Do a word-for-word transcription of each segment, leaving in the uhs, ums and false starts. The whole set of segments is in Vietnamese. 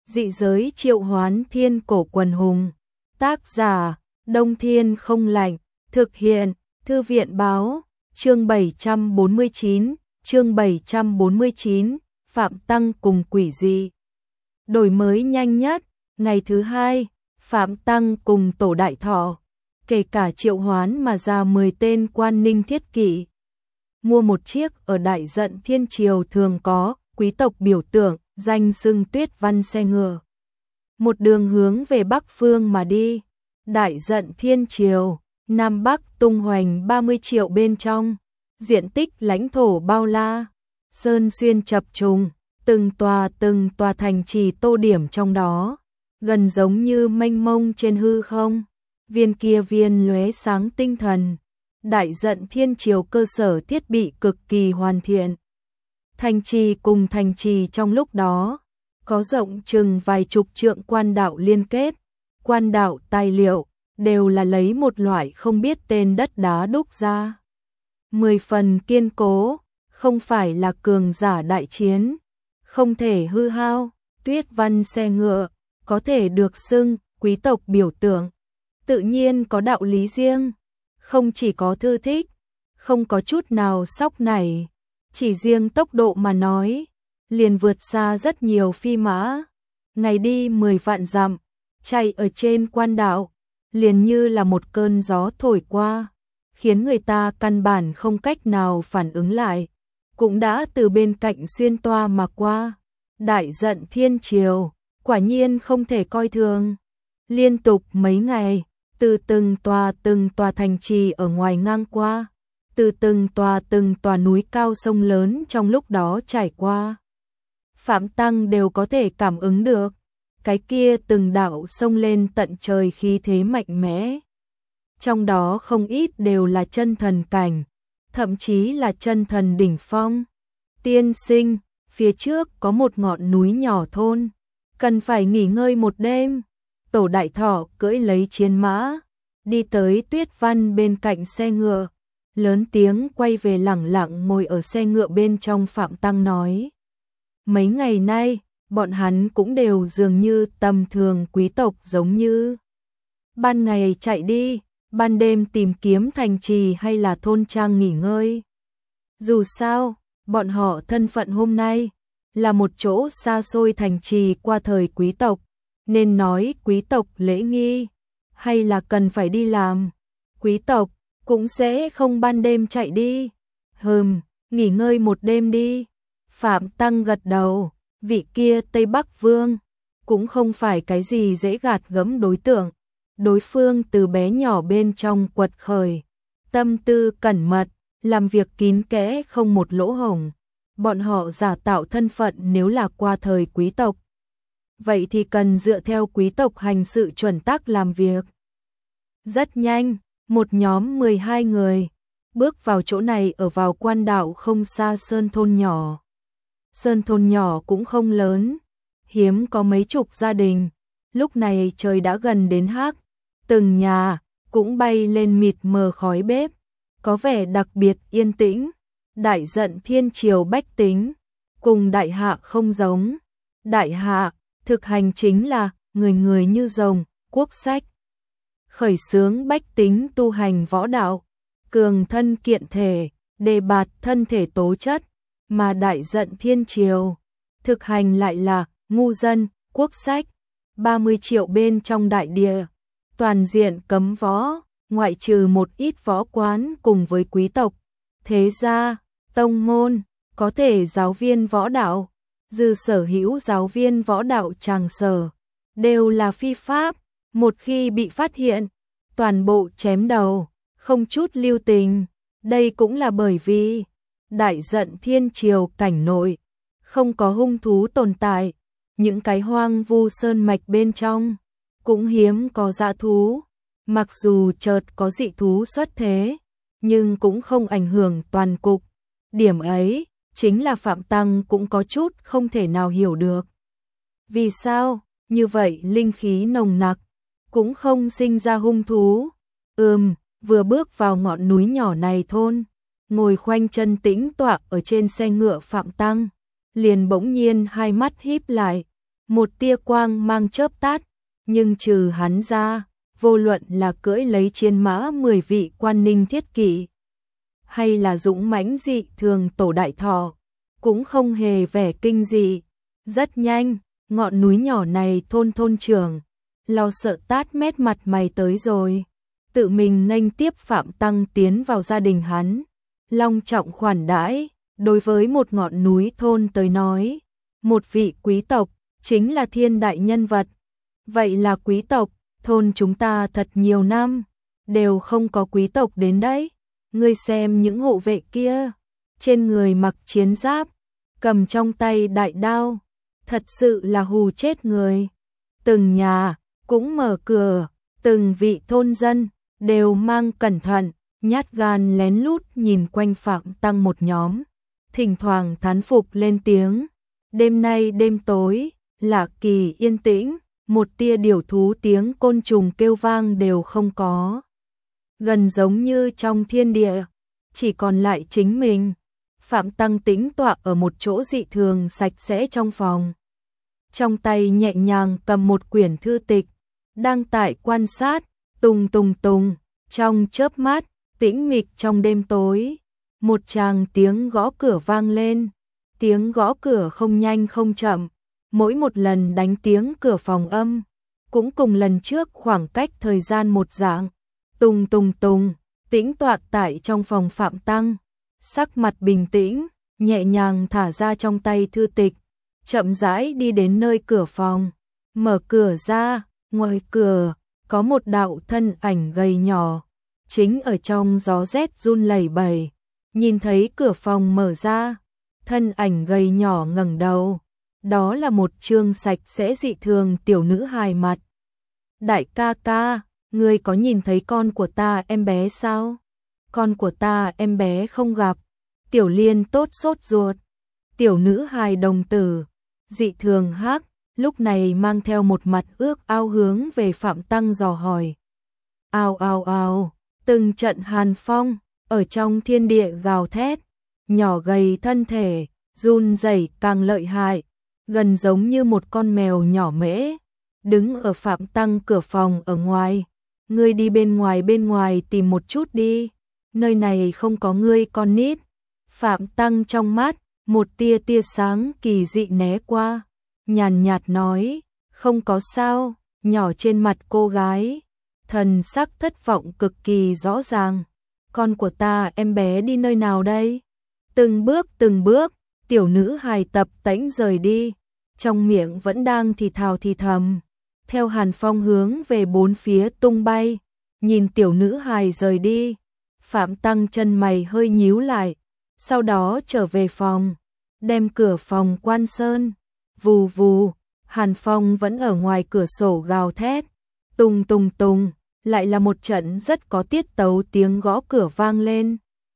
Dị giới triệu hoán thiên cổ quần hùng. Tác giả, Đông Thiên không lạnh. Thực hiện, Thư viện báo. Chương bảy trăm bốn mươi chín, chương bảy trăm bốn mươi chín, Phạm Tăng cùng quỷ dị. Đổi mới nhanh nhất, ngày thứ hai, Phạm Tăng cùng Tổ Đại Thọ, kể cả triệu hoán mà ra mười tên quan ninh thiết kỵ. Mua một chiếc ở Đại Dận Thiên Triều thường có, quý tộc biểu tượng, danh xưng Tuyết Văn xe ngựa. Một đường hướng về Bắc Phương mà đi. Đại Dận Thiên Triều, Nam Bắc tung hoành ba mươi triệu bên trong, diện tích lãnh thổ bao la, sơn xuyên chập trùng, từng tòa từng tòa thành trì tô điểm trong đó, gần giống như mênh mông trên hư không, viên kia viên lóe sáng tinh thần. Đại Dận Thiên Triều cơ sở thiết bị cực kỳ hoàn thiện. Thành trì cùng thành trì trong lúc đó, có rộng chừng vài chục trượng quan đạo liên kết, quan đạo tài liệu, đều là lấy một loại không biết tên đất đá đúc ra. Mười phần kiên cố, không phải là cường giả đại chiến, không thể hư hao. Tuyết Văn xe ngựa, có thể được xưng quý tộc biểu tượng, tự nhiên có đạo lý riêng, không chỉ có thư thích, không có chút nào sóc nảy, chỉ riêng tốc độ mà nói, liền vượt xa rất nhiều phi mã. Ngày đi mười vạn dặm, chạy ở trên quan đạo, liền như là một cơn gió thổi qua, khiến người ta căn bản không cách nào phản ứng lại, cũng đã từ bên cạnh xuyên toa mà qua. Đại Dận Thiên Triều, quả nhiên không thể coi thường. Liên tục mấy ngày, từ từng tòa từng tòa thành trì ở ngoài ngang qua, từ từng tòa từng tòa núi cao sông lớn trong lúc đó trải qua. Phạm Tăng đều có thể cảm ứng được, cái kia từng đạo sông lên tận trời khí thế mạnh mẽ. Trong đó không ít đều là chân thần cảnh, thậm chí là chân thần đỉnh phong. Tiên sinh, phía trước có một ngọn núi nhỏ thôn, cần phải nghỉ ngơi một đêm. Tổ Đại Thọ cưỡi lấy chiến mã, đi tới Tuyết Văn bên cạnh xe ngựa, lớn tiếng quay về lẳng lặng ngồi ở xe ngựa bên trong. Phạm Tăng nói, mấy ngày nay, bọn hắn cũng đều dường như tầm thường quý tộc, giống như ban ngày chạy đi, ban đêm tìm kiếm thành trì hay là thôn trang nghỉ ngơi. Dù sao, bọn họ thân phận hôm nay là một chỗ xa xôi thành trì qua thời quý tộc, nên nói quý tộc lễ nghi, hay là cần phải đi làm. Quý tộc cũng sẽ không ban đêm chạy đi. Hừm, nghỉ ngơi một đêm đi. Phạm Tăng gật đầu, vị kia Tây Bắc Vương cũng không phải cái gì dễ gạt gẫm đối tượng. Đối phương từ bé nhỏ bên trong quật khởi, tâm tư cẩn mật, làm việc kín kẽ không một lỗ hổng. Bọn họ giả tạo thân phận nếu là qua thời quý tộc, vậy thì cần dựa theo quý tộc hành sự chuẩn tắc làm việc. Rất nhanh, một nhóm mười hai người bước vào chỗ này, ở vào quan đạo không xa sơn thôn nhỏ. Sơn thôn nhỏ cũng không lớn, hiếm có mấy chục gia đình. Lúc này trời đã gần đến hắc, từng nhà cũng bay lên mịt mờ khói bếp, có vẻ đặc biệt yên tĩnh. Đại Dận Thiên Triều bách tính cùng đại hạ không giống. Đại hạ thực hành chính là người người như rồng, quốc sách khởi xướng bách tính tu hành võ đạo, cường thân kiện thể, đề bạt thân thể tố chất. Mà Đại Dận Thiên Triều thực hành lại là ngu dân, quốc sách, ba mươi triệu bên trong đại địa, toàn diện cấm võ, ngoại trừ một ít võ quán cùng với quý tộc, thế gia, tông môn, có thể giáo viên võ đạo, dư sở hữu giáo viên võ đạo tràng sở, đều là phi pháp, một khi bị phát hiện, toàn bộ chém đầu, không chút lưu tình. Đây cũng là bởi vì Đại Dận Thiên Triều cảnh nội không có hung thú tồn tại, những cái hoang vu sơn mạch bên trong cũng hiếm có dã thú, mặc dù chợt có dị thú xuất thế, nhưng cũng không ảnh hưởng toàn cục. Điểm ấy chính là Phạm Tăng cũng có chút không thể nào hiểu được. Vì sao như vậy linh khí nồng nặc cũng không sinh ra hung thú? Ừm, vừa bước vào ngọn núi nhỏ này thôn, ngồi khoanh chân tĩnh tọa ở trên xe ngựa, Phạm Tăng liền bỗng nhiên hai mắt híp lại, một tia quang mang chớp tắt, nhưng trừ hắn ra, vô luận là cưỡi lấy chiến mã mười vị quan ninh thiết kỵ, hay là dũng mãnh dị thường Tổ Đại Thọ, cũng không hề vẻ kinh dị. Rất nhanh, ngọn núi nhỏ này thôn thôn trưởng, lo sợ tát mét mặt mày tới rồi, tự mình nghênh tiếp Phạm Tăng tiến vào gia đình hắn, long trọng khoản đãi. Đối với một ngọn núi thôn tới nói, một vị quý tộc chính là thiên đại nhân vật. Vậy là quý tộc, thôn chúng ta thật nhiều năm đều không có quý tộc đến đấy. Ngươi xem những hộ vệ kia, trên người mặc chiến giáp, cầm trong tay đại đao, thật sự là hù chết người. Từng nhà cũng mở cửa, từng vị thôn dân đều mang cẩn thận, nhát gan lén lút nhìn quanh Phạm Tăng một nhóm, thỉnh thoảng thán phục lên tiếng. Đêm nay đêm tối, lạ kỳ yên tĩnh, một tia điểu thú tiếng côn trùng kêu vang đều không có. Gần giống như trong thiên địa, chỉ còn lại chính mình. Phạm Tăng tĩnh tọa ở một chỗ dị thường sạch sẽ trong phòng. Trong tay nhẹ nhàng cầm một quyển thư tịch, đang tại quan sát, tùng tùng tùng, trong chớp mắt, tĩnh mịch trong đêm tối. Một tràng tiếng gõ cửa vang lên, tiếng gõ cửa không nhanh không chậm, mỗi một lần đánh tiếng cửa phòng âm, cũng cùng lần trước khoảng cách thời gian một dạng. Tùng tùng tùng, tĩnh tọa tại trong phòng Phạm Tăng, sắc mặt bình tĩnh, nhẹ nhàng thả ra trong tay thư tịch, chậm rãi đi đến nơi cửa phòng, mở cửa ra, ngoài cửa có một đạo thân ảnh gầy nhỏ, chính ở trong gió rét run lẩy bẩy. Nhìn thấy cửa phòng mở ra, thân ảnh gầy nhỏ ngẩng đầu, đó là một trương sạch sẽ dị thường tiểu nữ hài mặt. Đại ca ca, ngươi có nhìn thấy con của ta em bé sao? Con của ta em bé không gặp. Tiểu Liên tốt sốt ruột. Tiểu nữ hài đồng tử, dị thường hắc, lúc này mang theo một mặt ước ao hướng về Phạm Tăng dò hỏi. Ao ao ao, từng trận hàn phong ở trong thiên địa gào thét, nhỏ gầy thân thể, run rẩy càng lợi hại, gần giống như một con mèo nhỏ mễ, đứng ở Phạm Tăng cửa phòng ở ngoài. Ngươi đi bên ngoài bên ngoài tìm một chút đi, nơi này không có ngươi con nít. Phạm Tăng trong mắt, một tia tia sáng kỳ dị né qua, nhàn nhạt nói, không có sao, nhỏ trên mặt cô gái, thần sắc thất vọng cực kỳ rõ ràng. Con của ta em bé đi nơi nào đây? Từng bước từng bước, tiểu nữ hài tập tễnh rời đi, trong miệng vẫn đang thì thào thì thầm, theo hàn phong hướng về bốn phía tung bay. Nhìn tiểu nữ hài rời đi, Phạm Tăng chân mày hơi nhíu lại, sau đó trở về phòng, đem cửa phòng quan sơn. Vù vù, hàn phong vẫn ở ngoài cửa sổ gào thét, tùng tùng tùng, lại là một trận rất có tiết tấu tiếng gõ cửa vang lên.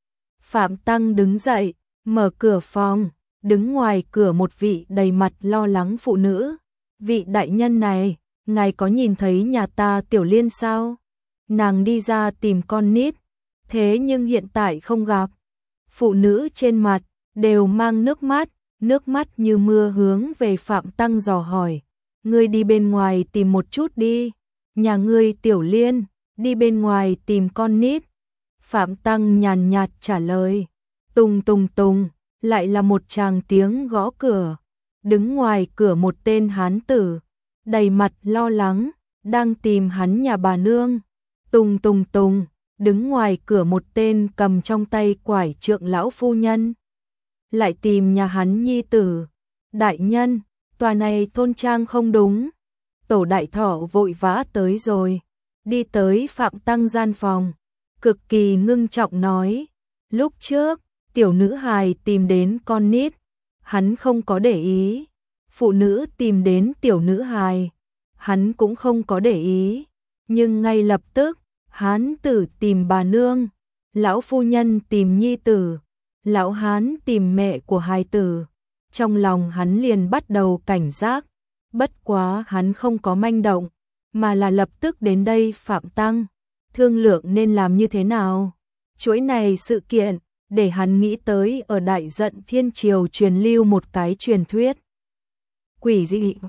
Phạm Tăng đứng dậy, mở cửa phòng, đứng ngoài cửa một vị đầy mặt lo lắng phụ nữ. Vị đại nhân này, ngài có nhìn thấy nhà ta Tiểu Liên sao? Nàng đi ra tìm con nít, thế nhưng hiện tại không gặp. Phụ nữ trên mặt đều mang nước mắt, nước mắt như mưa hướng về Phạm Tăng dò hỏi. Ngươi đi bên ngoài tìm một chút đi, nhà ngươi Tiểu Liên, đi bên ngoài tìm con nít. Phạm Tăng nhàn nhạt trả lời. Tùng tùng tùng, lại là một tràng tiếng gõ cửa. Đứng ngoài cửa một tên hán tử, đầy mặt lo lắng, đang tìm hắn nhà bà nương. Tùng tùng tùng, đứng ngoài cửa một tên cầm trong tay quải trượng lão phu nhân, lại tìm nhà hắn nhi tử. Đại nhân, tòa này thôn trang không đúng. Tổ Đại Thọ vội vã tới rồi, đi tới Phạm Tăng gian phòng, cực kỳ ngưng trọng nói, lúc trước tiểu nữ hài tìm đến con nít, hắn không có để ý. Phụ nữ tìm đến tiểu nữ hài, hắn cũng không có để ý. Nhưng ngay lập tức, hán tử tìm bà nương, lão phu nhân tìm nhi tử, lão hán tìm mẹ của hài tử. Trong lòng hắn liền bắt đầu cảnh giác, bất quá hắn không có manh động, mà là lập tức đến đây Phạm Tăng, thương lượng nên làm như thế nào. Chuỗi này sự kiện, để hắn nghĩ tới ở Đại Dận Thiên Triều truyền lưu một cái truyền thuyết quỷ dị,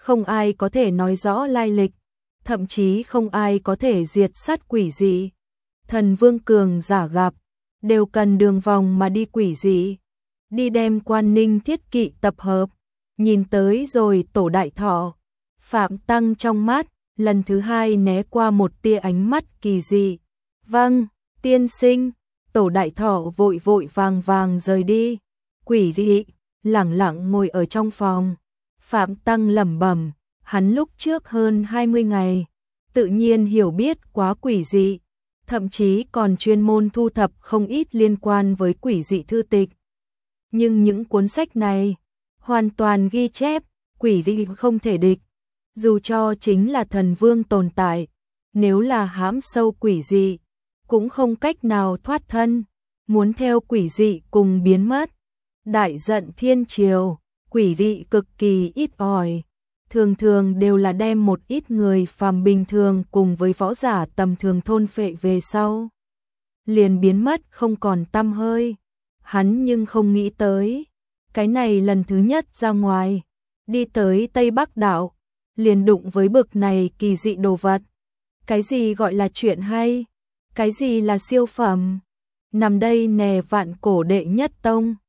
không ai có thể nói rõ lai lịch, thậm chí không ai có thể diệt sát quỷ dị. Thần vương cường giả gặp, đều cần đường vòng mà đi quỷ dị. Đi đem Quan Ninh thiết kỵ tập hợp, nhìn tới rồi Tổ Đại Thọ. Phạm Tăng trong mắt, lần thứ hai né qua một tia ánh mắt kỳ dị. Vâng, tiên sinh. Tổ Đại Thọ vội vội vàng vàng rời đi. Quỷ dị lẳng lặng ngồi ở trong phòng. Phạm Tăng lẩm bẩm, hắn lúc trước hơn hai mươi ngày, tự nhiên hiểu biết quá quỷ dị, thậm chí còn chuyên môn thu thập không ít liên quan với quỷ dị thư tịch. Nhưng những cuốn sách này hoàn toàn ghi chép quỷ dị không thể địch, dù cho chính là thần vương tồn tại, nếu là hãm sâu quỷ dị, cũng không cách nào thoát thân, muốn theo quỷ dị cùng biến mất. Đại giận thiên triều, quỷ dị cực kỳ ít ỏi, thường thường đều là đem một ít người phàm bình thường cùng với võ giả tầm thường thôn phệ về sau, liền biến mất không còn tăm hơi. Hắn nhưng không nghĩ tới, cái này lần thứ nhất ra ngoài, đi tới Tây Bắc đảo, liền đụng với bực này kỳ dị đồ vật. Cái gì gọi là chuyện hay? Cái gì là siêu phẩm? Nằm đây nè vạn cổ đệ nhất tông.